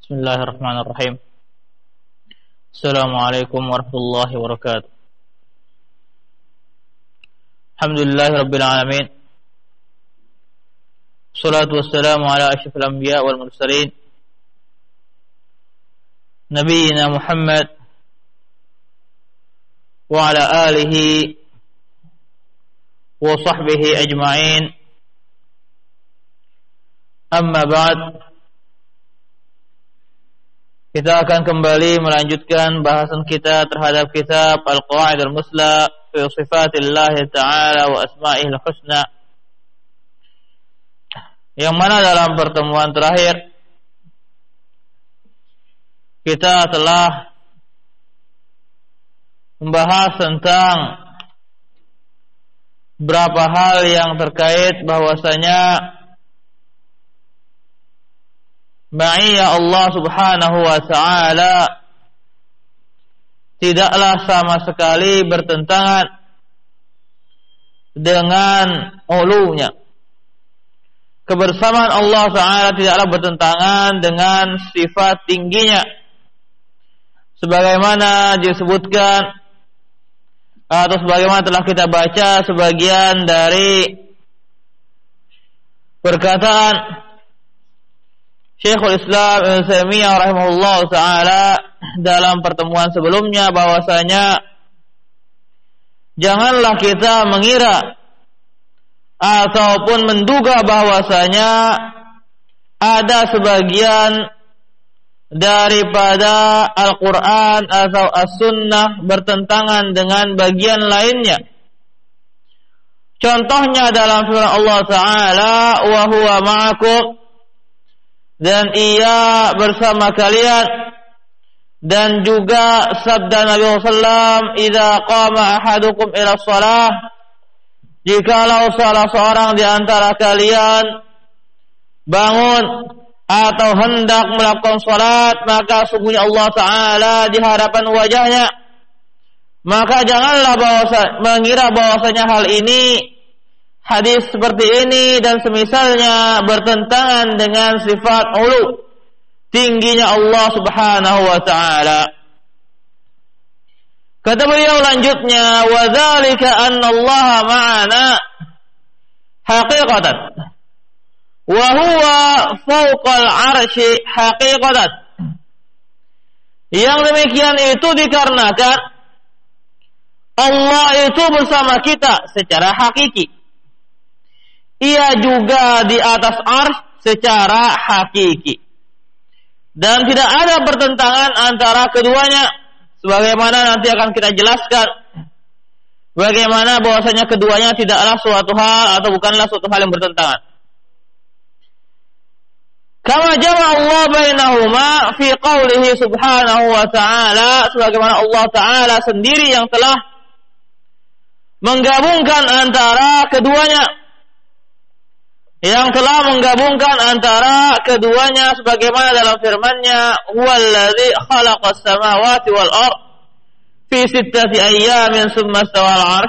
Bismillahirrahmanirrahim. Assalamualaikum warahmatullahi wabarakatuh. Alhamdulillahirabbil alamin. Shalatu wassalamu ala asyrafil anbiya wal mursalin. Nabiyyina Muhammad wa ala alihi wa sahbihi ajma'in. Amma ba'd. Kita akan kembali melanjutkan bahasan kita terhadap kitab Al-Qawaid Al-Musla fi Sifatillah Ta'ala wa Asma'ihil Husna, yang mana dalam pertemuan terakhir kita telah membahas tentang beberapa hal yang terkait bahwasanya ma'iyah Allah subhanahu wa ta'ala tidaklah sama sekali bertentangan dengan ulunya. Kebersamaan Allah ta'ala tidaklah bertentangan dengan sifat tingginya, sebagaimana disebutkan atau sebagaimana telah kita baca sebagian dari perkataan Syekhul Islam Ibnu Taimiyah rahimahullah ta'ala dalam pertemuan sebelumnya, bahwasanya janganlah kita mengira ataupun menduga bahwasanya ada sebagian daripada Al-Quran atau As-Sunnah bertentangan dengan bagian lainnya. Contohnya dalam firman Allah ta'ala, wa huwa ma'akum, dan ia bersama kalian, dan juga sabda Nabi SAW, idza qama ahadukum ila shalah, jikalau salah seorang di antara kalian bangun atau hendak melakukan salat, maka sungguhnya Allah Ta'ala di hadapan wajahnya. Maka janganlah mengira bahwasanya hal ini, hadis seperti ini dan semisalnya bertentangan dengan sifat ulu, tingginya Allah subhanahu wa ta'ala. Kata beliau lanjutnya, wa dzalika anna Allah ma'ana haqiqatan wa huwa fawqal 'arsy haqiqatan. Yang demikian itu dikarenakan Allah itu bersama kita secara hakiki. Ia juga di atas arsy secara hakiki. Dan tidak ada pertentangan antara keduanya, sebagaimana nanti akan kita jelaskan bagaimana bahwasanya keduanya tidaklah suatu hal atau bukanlah suatu hal yang bertentangan. Kama jama'a Allah bainahuma fi qawlihi subhanahu wa ta'ala, sebagaimana Allah ta'ala sendiri yang telah menggabungkan antara keduanya, sebagaimana dalam firman-Nya, huwallazi khalaqas samawati wal ard fi sittati ayyamin tsumma stawa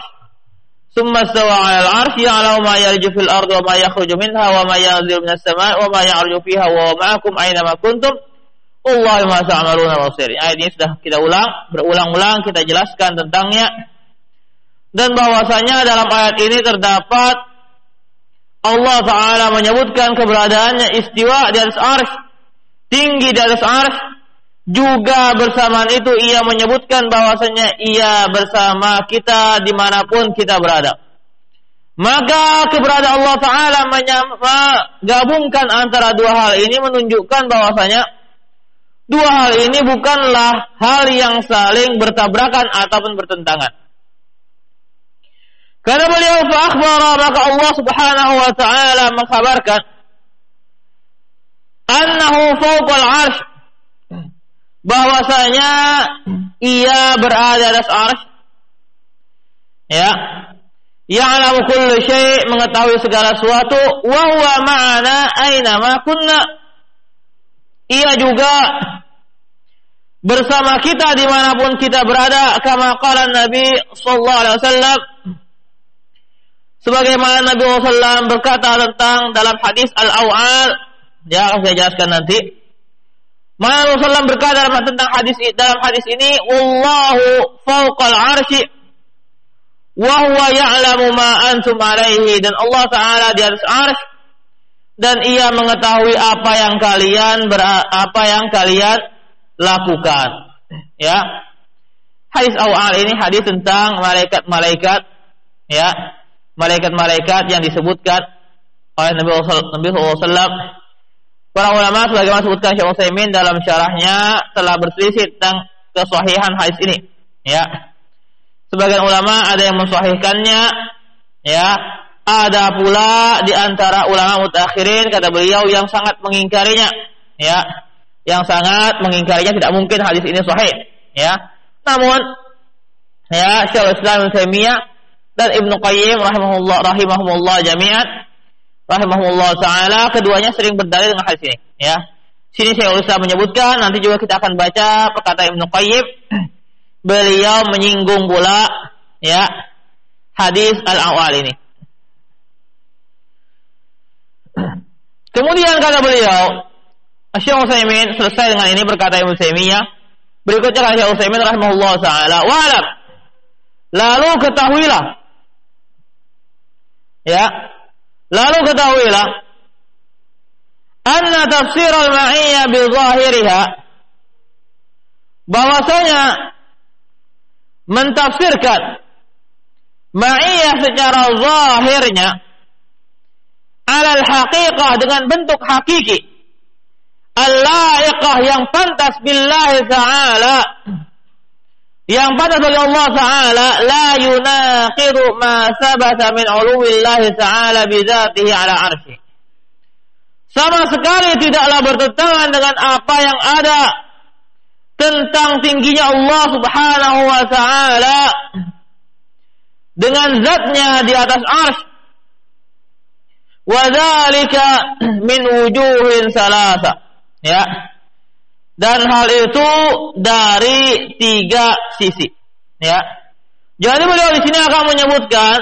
'alal 'arsy ya'lamu ma yarju fil ardi wa ma yakhruju minha wa ma yanzilu minas samaa'i wa ma ya'ruju fiha wa huwa ma'akum aina ma kuntum wallahu ma ta'maluna basir. Ayat ini sudah kita berulang-ulang kita jelaskan tentangnya, dan bahwasanya dalam ayat ini terdapat Allah Ta'ala menyebutkan keberadaannya istiwa di atas arsy, tinggi di atas arsy. Juga bersamaan itu ia menyebutkan bahwasanya ia bersama kita dimanapun kita berada. Maka keberadaan Allah Ta'ala menggabungkan antara dua hal ini menunjukkan bahwasanya dua hal ini bukanlah hal yang saling bertabrakan ataupun bertentangan. Karena beliau fa'akhbara, maka Allah Subhanahu wa ta'ala mengkhabarkan annahu fawqal 'arsy, bahwasanya ia berada di atas arsy, ya, ya'lamu kullu syai', mengetahui segala sesuatu, wa huwa ma'ana aina ma kunna, ia juga bersama kita dimanapun kita berada, kama qala Nabi sallallahu alaihi wasallam, sebagaimana Nabi SAW berkata tentang dalam hadis Al-Aw'al, ya akan saya jelaskan nanti, Maka Rasulullah berkata tentang dalam hadis ini, "Wallahu fawqal 'arsy wa huwa ya'lamu ma antum 'alaihi." Dan Allah Ta'ala di atas 'arsy dan Ia mengetahui apa yang kalian lakukan. Ya. Hadis awal ini hadis tentang malaikat-malaikat, ya. Malaikat-malaikat yang disebutkan oleh Nabi SAW. Para ulama sebagaimana disebutkan Syekh Utsaimin dalam syarahnya telah berselisih tentang kesahihan hadis ini. Ya. Sebagian ulama ada yang mensahihkannya, ya. Ada pula di antara ulama mutakhirin kata beliau yang sangat mengingkarinya, ya. Yang sangat mengingkarinya, tidak mungkin hadis ini sahih, ya. Namun, ya, Syekhul Islam Ibnu Taimiyah dan Ibnu Qayyim rahimahumullah jami'an, rahimahumullah taala, keduanya sering berdalil dengan hadis ini, ya. Sini Syekhul Islam menyebutkan, nanti juga kita akan baca perkataan Ibnu Qayyim. Beliau menyinggung pula, ya, hadis al-awal ini. Kemudian kata beliau, Syekh Utsaimin selesai dengan ini berkata Ibnu Taimiyah. Berikutnya kata Syekh Utsaimin rahimahullah taala, "Wa'lam." Lalu ketahuilah. Ya. Lalu ketahuilah anna tafsir al-ma'iyyah bi zahiriha, bahwasanya mentafsirkan ma'iyyah secara zahirnya alal haqiqah, dengan bentuk hakiki, al-la'iqah, yang pantas billahi ta'ala, yang pantas oleh Allah Ta'ala, la yunaqidu ma sabata min uluwillahi ta'ala bidzatihi ala arsy, sama sekali tidaklah bertentangan dengan apa yang ada tentang tingginya Allah Subhanahu wa Ta'ala dengan zatnya di atas arsy. Wa dzalika min wujuhin salasa, ya. Dan hal itu dari 3 sisi, ya. Jadi beliau di sini akan menyebutkan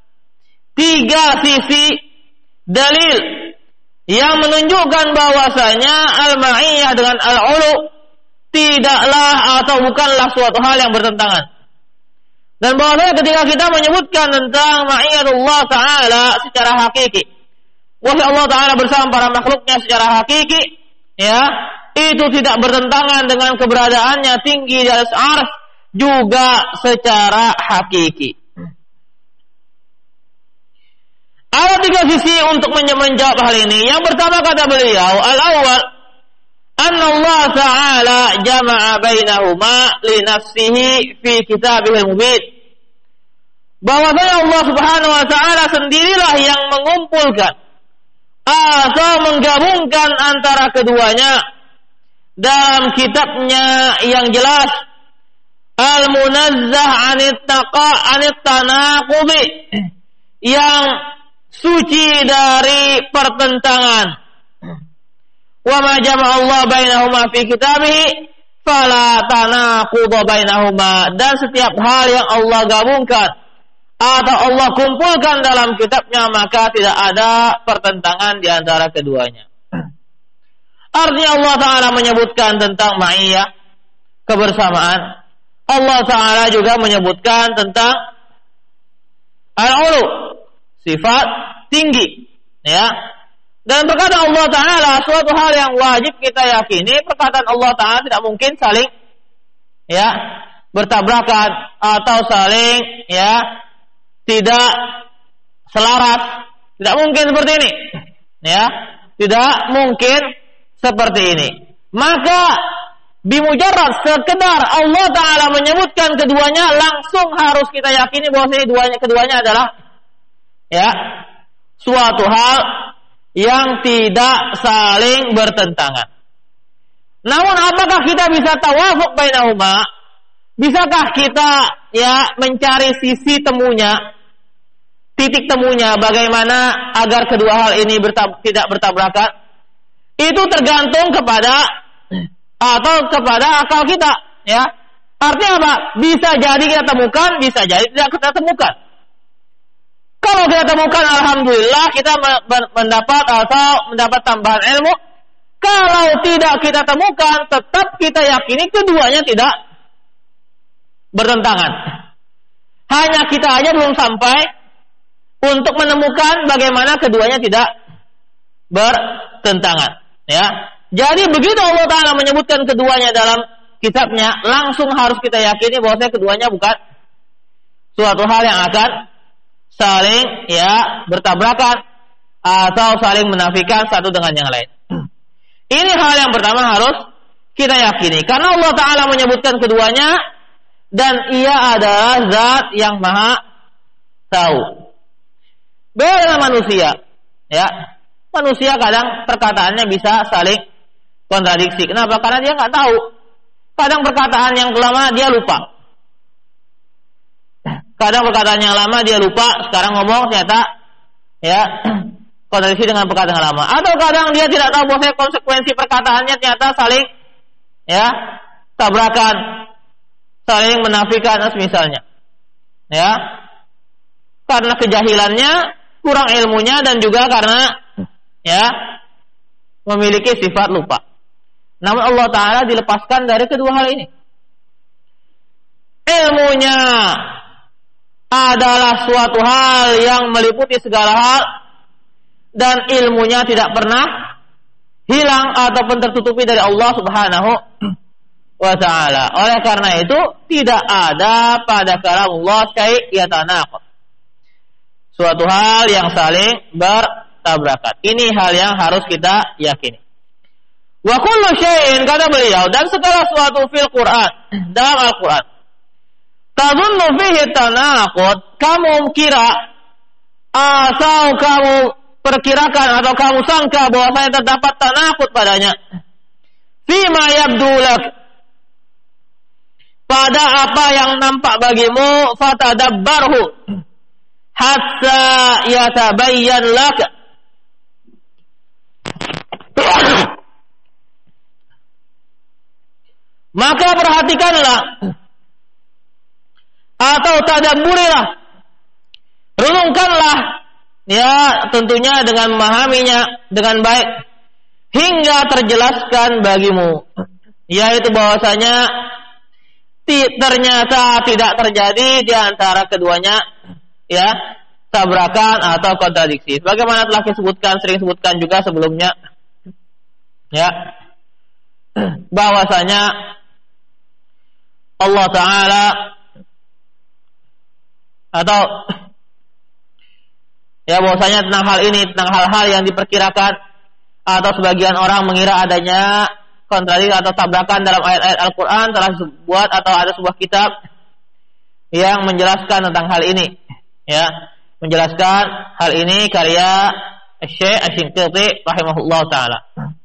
3 sisi dalil yang menunjukkan bahwasanya al-ma'iyyah dengan al-ulu tidaklah atau bukanlah suatu hal yang bertentangan. Dan bahwasanya ketika kita menyebutkan tentang ma'iyyatullah Ta'ala secara hakiki, wahai Allah Ta'ala bersama para makhluknya secara hakiki, ya, itu tidak bertentangan dengan keberadaannya tinggi di atas arsy juga secara hakiki. Ada 3 sisi untuk menjawab hal ini. Yang pertama kata beliau, al-awwal, anna Allah Ta'ala jama'a bainahuma li nafsihi fi kitabihil mubin. Bahwasanya Allah Subhanahu wa Ta'ala sendirilah yang mengumpulkan atau menggabungkan antara keduanya dalam kitabnya yang jelas, al-munazzah anit tanaqudi, yang suci dari pertentangan. Wa ma jama'a Allah bainahuma fi kitabih fala tanaqudha bainahuma, dan setiap hal yang Allah gabungkan atau Allah kumpulkan dalam kitabnya, maka tidak ada pertentangan di antara keduanya. Artinya Allah Ta'ala menyebutkan tentang ma'iyyah, kebersamaan. Allah Ta'ala juga menyebutkan tentang al-ulu, sifat tinggi, ya. Dan perkataan Allah Ta'ala suatu hal yang wajib kita yakini. Perkataan Allah Ta'ala tidak mungkin saling, ya, bertabrakan atau saling, ya, tidak selaras. Tidak mungkin seperti ini, ya. Tidak mungkin seperti ini. Maka bimujarrad sekedar Allah Ta'ala menyebutkan keduanya, langsung harus kita yakini bahwa keduanya adalah, ya, suatu hal yang tidak saling bertentangan. Namun apakah kita bisa tawafuq bainahuma? Bisakah kita, ya, mencari sisi temunya, titik temunya, bagaimana agar kedua hal ini tidak bertabrakan? Itu tergantung kepada akal kita, ya. Artinya apa? Bisa jadi kita temukan, bisa jadi tidak kita temukan. Kalau kita temukan, alhamdulillah kita mendapat tambahan ilmu Kalau tidak kita temukan, tetap kita yakini keduanya tidak bertentangan. Hanya kita aja belum sampai untuk menemukan bagaimana keduanya tidak bertentangan. Ya, jadi begitu Allah Ta'ala menyebutkan keduanya dalam kitabnya, langsung harus kita yakini bahwasanya keduanya bukan suatu hal yang akan saling bertabrakan atau saling menafikan satu dengan yang lain. Ini hal yang pertama harus kita yakini. Karena Allah Ta'ala menyebutkan keduanya dan Ia adalah zat yang maha tahu. Beda dengan manusia. Ya, manusia kadang perkataannya bisa saling kontradiksi. Kenapa? Karena dia nggak tahu. Kadang perkataan yang lama dia lupa. Kadang perkataan yang lama dia lupa. Sekarang ngomong ternyata kontradiksi dengan perkataan yang lama. Atau kadang dia tidak tahu bahwa konsekuensi perkataannya ternyata saling tabrakan, saling menafikan misalnya. Ya. Karena kejahilannya, kurang ilmunya, dan juga karena memiliki sifat lupa. Namun Allah Ta'ala dilepaskan dari kedua hal ini. Ilmunya adalah suatu hal yang meliputi segala hal, dan ilmunya tidak pernah hilang ataupun tertutupi dari Allah Subhanahu wa Ta'ala. Oleh karena itu tidak ada pada kalam Allah syai' yatanaqad, suatu hal yang saling bertabrakan. Ini hal yang harus kita yakini. Wa kullu syai'in, kata beliau, dan segala sesuatu fil Quran, dalam Al-Quran, tadhunnu fihi tanaqud, kamu kira atau kamu perkirakan atau kamu sangka bahwasanya terdapat tanaqud padanya, fima yabdu lak, pada apa yang nampak bagimu, fatadabbarhu hatta yatabayyan lak, maka perhatikanlah atau tadabburilah, renungkanlah, tentunya dengan memahaminya dengan baik, hingga terjelaskan bagimu, yaitu bahwasanya ternyata tidak terjadi di antara keduanya tabrakan atau kontradiksi. Bagaimana telah sering sebutkan juga sebelumnya, bahwasanya Allah Ta'ala atau bahwasanya tentang hal ini, tentang hal-hal yang diperkirakan atau sebagian orang mengira adanya kontradiksi atau tabrakan dalam ayat-ayat Al-Quran, telah dibuat atau ada sebuah kitab yang menjelaskan tentang hal ini, menjelaskan hal ini, karya Syekh Asy-Shinqiti rahimahullah ta'ala,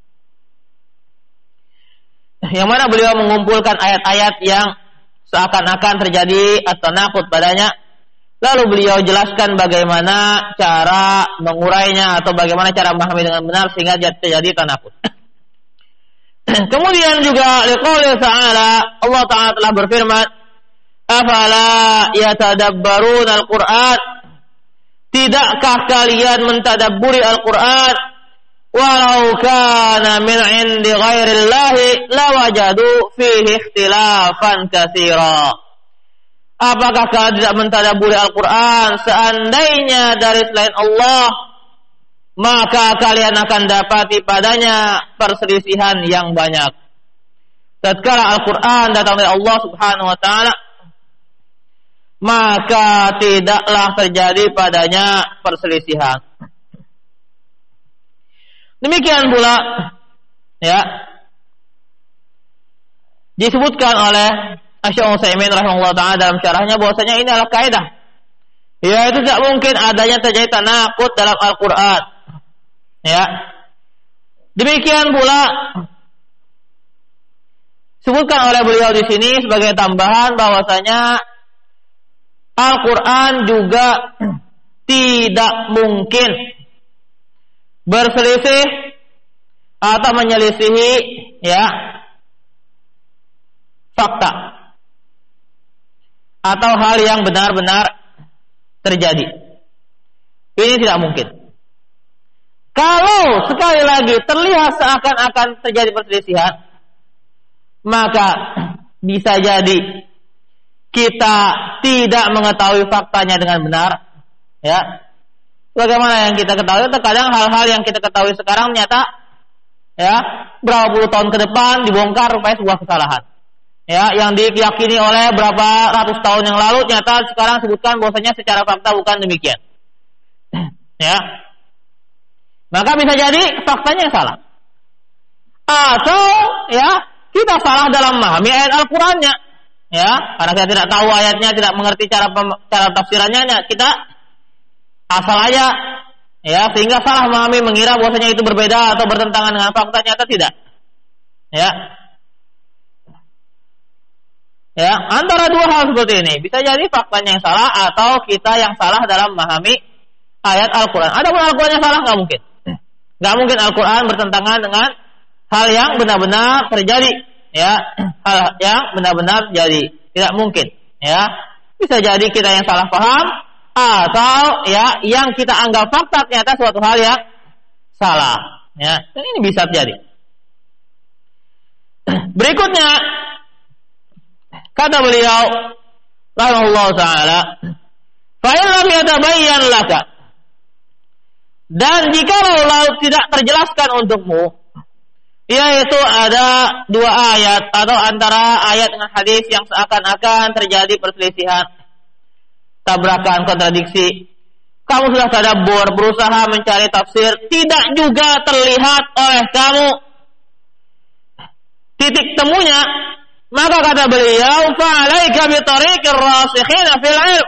yang mana beliau mengumpulkan ayat-ayat yang seakan-akan terjadi at-tanaqud padanya. Lalu beliau jelaskan bagaimana cara mengurainya atau bagaimana cara memahami dengan benar sehingga terjadi tanaqud. Kemudian juga liqouli ta'ala, Allah Ta'ala telah berfirman, afala yatadabbaruna al-Qur'an, tidakkah kalian mentadabburi Al-Quran, walau kana min 'indi ghairillahi lawajadu fihi ikhtilafan katsira. Apakah kalian tidak mentadabburi Al-Quran? Seandainya dari selain Allah, maka kalian akan dapati padanya perselisihan yang banyak. Tatkala Al-Quran datang dari Allah Subhanahu wa Ta'ala, maka tidaklah terjadi padanya perselisihan. Demikian pula disebutkan oleh Syekh Utsaimin rahimahullah ta'ala dalam syarahnya bahwasanya ini adalah kaidah, yaitu tidak mungkin adanya terjadi tanaqud dalam Al-Quran. Demikian pula disebutkan oleh beliau di sini sebagai tambahan bahwasanya Al-Quran juga tidak mungkin berselisih atau menyelisihi fakta atau hal yang benar-benar terjadi. Ini tidak mungkin. Kalau sekali lagi terlihat seakan-akan terjadi perselisihan, maka bisa jadi kita tidak mengetahui faktanya dengan benar, ya. Bagaimana yang kita ketahui? Terkadang hal-hal yang kita ketahui sekarang ternyata, ya, berapa puluh tahun ke depan dibongkar rupanya sebuah kesalahan. Ya, yang diyakini oleh berapa ratus tahun yang lalu ternyata sekarang sebutkan bahwasanya secara fakta bukan demikian. Ya. Maka bisa jadi faktanya salah. Atau ya, kita salah dalam memahami ayat Al-Qur'annya. Ya, karena kita tidak tahu ayatnya, tidak mengerti cara tafsirannya, kita asal aja, ya, sehingga salah memahami, mengira bahwasanya itu berbeda atau bertentangan dengan fakta, nyata tidak. Ya. Ya, antara dua hal seperti ini, bisa jadi faktanya yang salah atau kita yang salah dalam memahami ayat Al-Qur'an. Adapun Al-Qur'an yang salah enggak mungkin. Enggak mungkin Al-Qur'an bertentangan dengan hal yang benar-benar terjadi, ya, hal yang benar-benar terjadi. Tidak mungkin, ya. Bisa jadi kita yang salah paham atau ya yang kita anggap fakta ternyata suatu hal yang salah, ya. Dan ini bisa terjadi. Berikutnya kata beliau rahimahullah taala, fa in lam yatabayyan laka, dan jikalau tidak terjelaskan untukmu, yaitu ada dua ayat atau antara ayat dengan hadis yang seakan-akan terjadi perselisihan, tabrakan, kontradiksi. Kamu sudah tadabbur, berusaha mencari tafsir, tidak juga terlihat oleh kamu titik temunya, maka kata beliau, fa'alaika bi tariqir rasikhina fil ilm,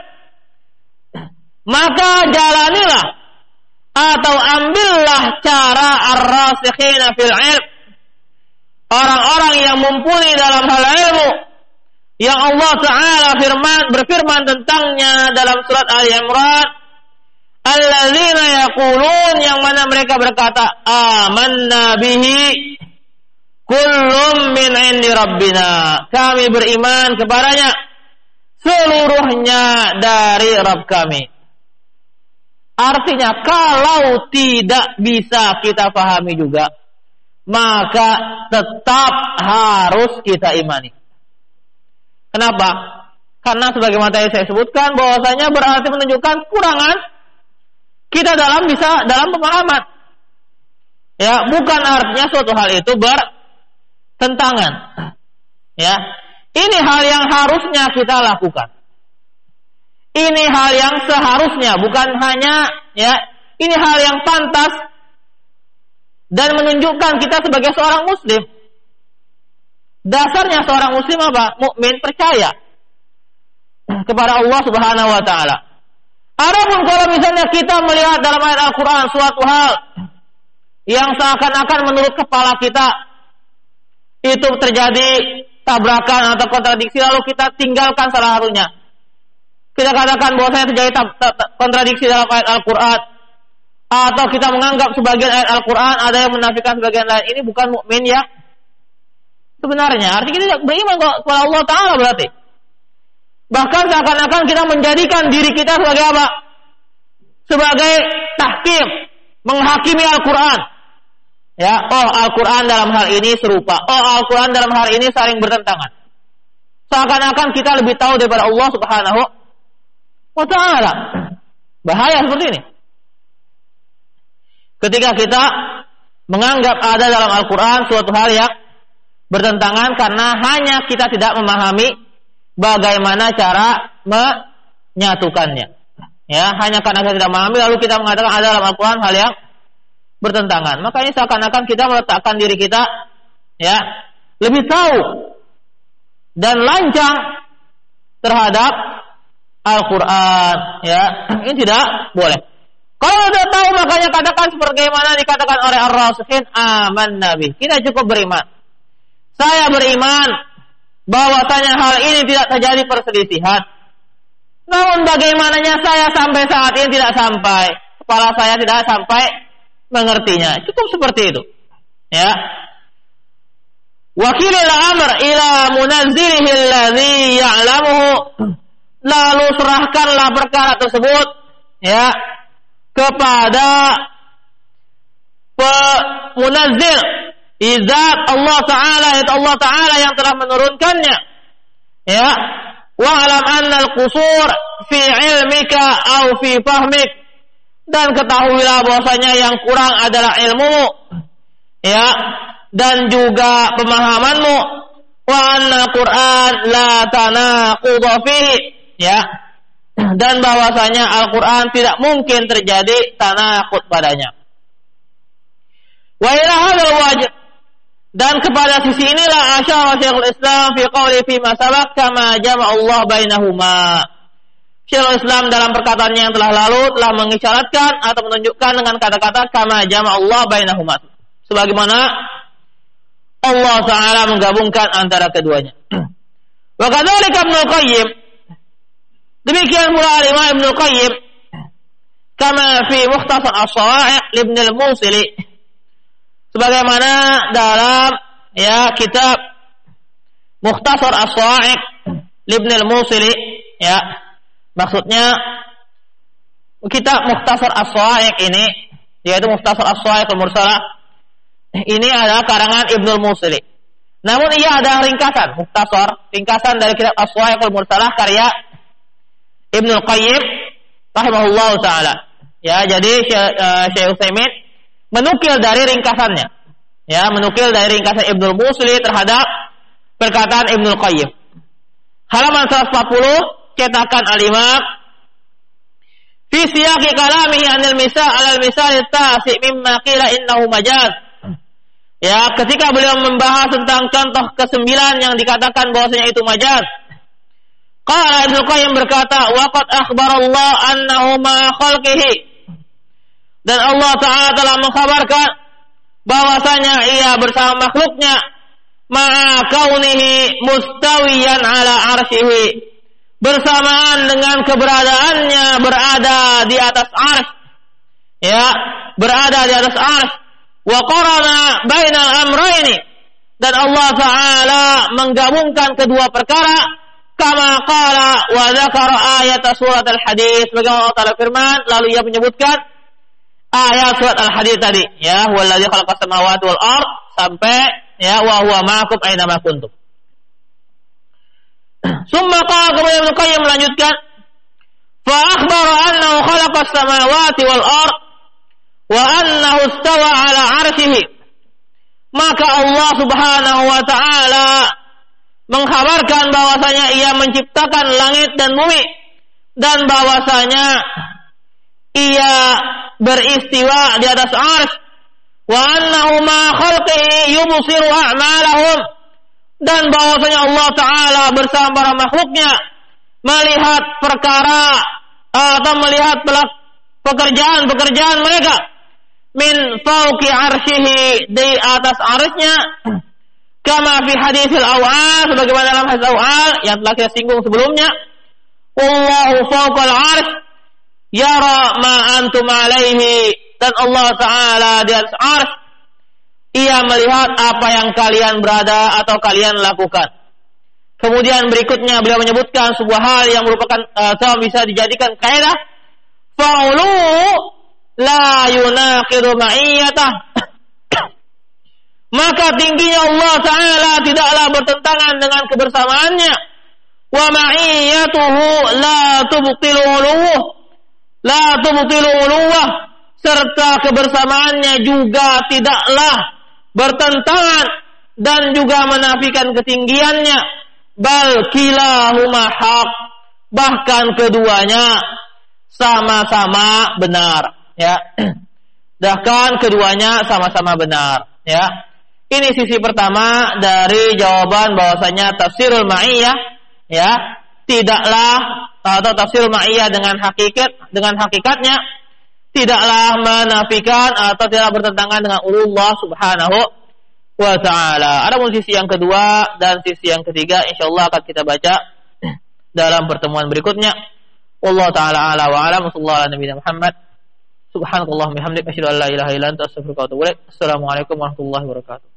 maka jalanilah atau ambillah cara ar-rasikhina fil ilm, orang-orang yang mumpuni dalam hal ilmu, yang Allah Ta'ala berfirman tentangnya dalam surat Ali Imran, alladzina yaqulun, yang mana mereka berkata, amanna bihi kullum min indi rabbina, kami beriman kepadanya seluruhnya dari Rabb kami. Artinya kalau tidak bisa kita pahami juga, maka tetap harus kita imani. Kenapa? Karena sebagaimana tadi saya sebutkan, bahwasanya berarti menunjukkan kurangan kita dalam pemahaman. Ya, bukan artinya suatu hal itu bertentangan. Ya, ini hal yang harusnya kita lakukan. Ini hal yang seharusnya, bukan hanya, ya, ini hal yang pantas dan menunjukkan kita sebagai seorang muslim. Dasarnya seorang muslim apa? Mukmin, percaya kepada Allah Subhanahu wa taala. Adapun kalau misalnya kita melihat dalam ayat Al-Qur'an suatu hal yang seakan-akan menurut kepala kita itu terjadi tabrakan atau kontradiksi, lalu kita tinggalkan salah satunya. Kita katakan bahwasanya terjadi kontradiksi dalam ayat Al-Qur'an, atau kita menganggap sebagian ayat Al-Qur'an ada yang menafikan sebagian lain, ini bukan mukmin ya sebenarnya. Artinya kita tidak beriman kepada Allah Ta'ala berarti. Bahkan seakan-akan kita menjadikan diri kita sebagai apa? Sebagai tahkim, menghakimi Al-Qur'an. Ya, oh Al-Qur'an dalam hal ini serupa, oh Al-Qur'an dalam hal ini saling bertentangan. Seakan-akan kita lebih tahu daripada Allah Subhanahu wa ta'ala. Bahaya seperti ini. Ketika kita menganggap ada dalam Al-Qur'an suatu hal yang bertentangan karena hanya kita tidak memahami bagaimana cara menyatukannya. Ya, hanya karena kita tidak memahami lalu kita mengatakan ada dalam Al-Qur'an hal yang bertentangan. Maka ini seakan-akan kita meletakkan diri kita, ya, lebih tahu dan lancang terhadap Al-Qur'an, ya. Ini tidak boleh. Kalau sudah tahu, makanya katakan sebagaimana dikatakan oleh Ar-Rasikhin, amanna bih. Kita cukup beriman. Saya beriman bahwasanya hal ini tidak terjadi perselisihan. Namun bagaimananya saya sampai saat ini tidak sampai, kepala saya tidak sampai mengertinya. Cukup seperti itu. Ya. Wakilil amr ila munazzilihi alladhi ya'lamuhu, lalu serahkanlah perkara tersebut, ya, kepada Munazzil, zat Allah Ta'ala, yaitu Allah Ta'ala yang telah menurunkannya. Ya, wa'lam anna al-qusur fi ilmika au fi fahmik, dan ketahuilah bahwasanya yang kurang adalah ilmu, ya, dan juga pemahamanmu. Wa anna Qur'an la tanaqudha fihi, ya, dan bahwasanya Al-Qur'an tidak mungkin terjadi tanaqud padanya. Wa ila hadzal wajh, dan kepada sisi inilah asyara Syekhul Islam fi qouli fi ma sabaq kama jama'a Allah bainahuma. Syekhul Islam dalam perkataannya yang telah lalu telah mengisyaratkan atau menunjukkan dengan kata-kata kama jama'a Allah bainahuma, sebagaimana Allah Ta'ala menggabungkan antara keduanya. Wa kadzalika Ibnul Qayyim, demikian pula Imam Ibnul Qayyim, kama fi Mukhtasar As-Sawa'iq Ibn al-Musili, sebagaimana dalam ya kitab Mukhtasar As-Sawa'iq Ibn al-Musili, ya, maksudnya kitab Mukhtasar As-Sawa'iq ini, yaitu Mukhtasar As-Sawa'iq al-Mursalah, ini adalah karangan Ibnul Musili. Namun ia ada ringkasan, mukhtasar, ringkasan dari kitab As-Sawa'iq al-Mursalah karya Ibnul Qayyim rahimahullah ta'ala. Ya, jadi Syekh Utsaimin menukil dari ringkasannya. Ya, menukil dari ringkasan Ibnul Musili terhadap perkataan Ibnul Qayyim. Halaman 140, cetakan Al-Imam, fi siyaqi kalamihi 'anil misal 'alal misal at-tasi' mimma qila innahu majaz. Ya, ketika beliau membahas tentang contoh ke-9 yang dikatakan bahwasanya itu majaz. Qala Ibnu Qayyim berkata, wa qad akhbarallahu annahu ma khalqihi, dan Allah Ta'ala telah mengkhabarkan bahwasanya ia bersama makhluknya, ma'a kaunihi mustawiyan ala arsyihi, bersamaan dengan keberadaannya berada di atas arsy, ya, berada di atas arsy. Wa qarana bainal amrayni, dan Allah Ta'ala menggabungkan kedua perkara, kama qala wa dzakara ayat surat al-hadid, bagaimana Allah Ta'ala firman lalu ia menyebutkan ayat surat al-hadid tadi, ya, huwallazi khalaqas samawati wal ard, sampai ya wa huwa ma'akum aina ma kuntum. Summa qala, kemudian Ibnu Qayyim melanjutkan, fa akhbara annahu khalaqas samawati wal ard wa annahu istawa ala arsyihi, maka Allah Subhanahu wa ta'ala mengkhabarkan bahwasanya ia menciptakan langit dan bumi, dan bahwasanya ia beristiwa di atas arsy, wa annahu ma khalqihi yubsiru a'malahum, dan bahwasanya Allah Ta'ala bersama para makhluknya melihat perkara atau melihat pekerjaan-pekerjaan mereka, min fauqi arsyihi, di atas arsy-nya, kama fi haditsil awal, sebagaimana dalam hadits awal yang telah kita singgung sebelumnya, Allahu fawqal arsy yara ma antum alaihi, dan Allah Ta'ala di atas arsy, ia melihat apa yang kalian berada atau kalian lakukan. Kemudian berikutnya beliau menyebutkan sebuah hal yang merupakan bisa dijadikan kaidah, fa'ulu la yunaqidu ma'iyyatah, maka tingginya Allah Ta'ala tidaklah bertentangan dengan kebersamaannya, wa ma'iyyatuhu la tubtilu uluwah, serta kebersamaannya juga tidaklah bertentangan dan juga menafikan ketinggiannya, bal kilahuma haq, bahkan keduanya sama-sama benar, ya. Bahkan keduanya sama-sama benar, ya. Ini sisi pertama dari jawaban bahwasanya tafsirul ma'iyyah, ya, tidaklah atau tafsirul ma'iyyah dengan hakikatnya tidaklah menafikan atau tidak bertentangan dengan Allah Subhanahu wa ta'ala. Adapun sisi yang kedua dan sisi yang ketiga insyaallah akan kita baca dalam pertemuan berikutnya. Wallahu ta'ala a'la wa a'lam. Sallallahu ala nabiyina Muhammad. Subhanakallahumma bihamdika asyhadu an la ilaha illa anta astaghfiruka wa atubu ilaik. Assalamualaikum warahmatullahi wabarakatuh.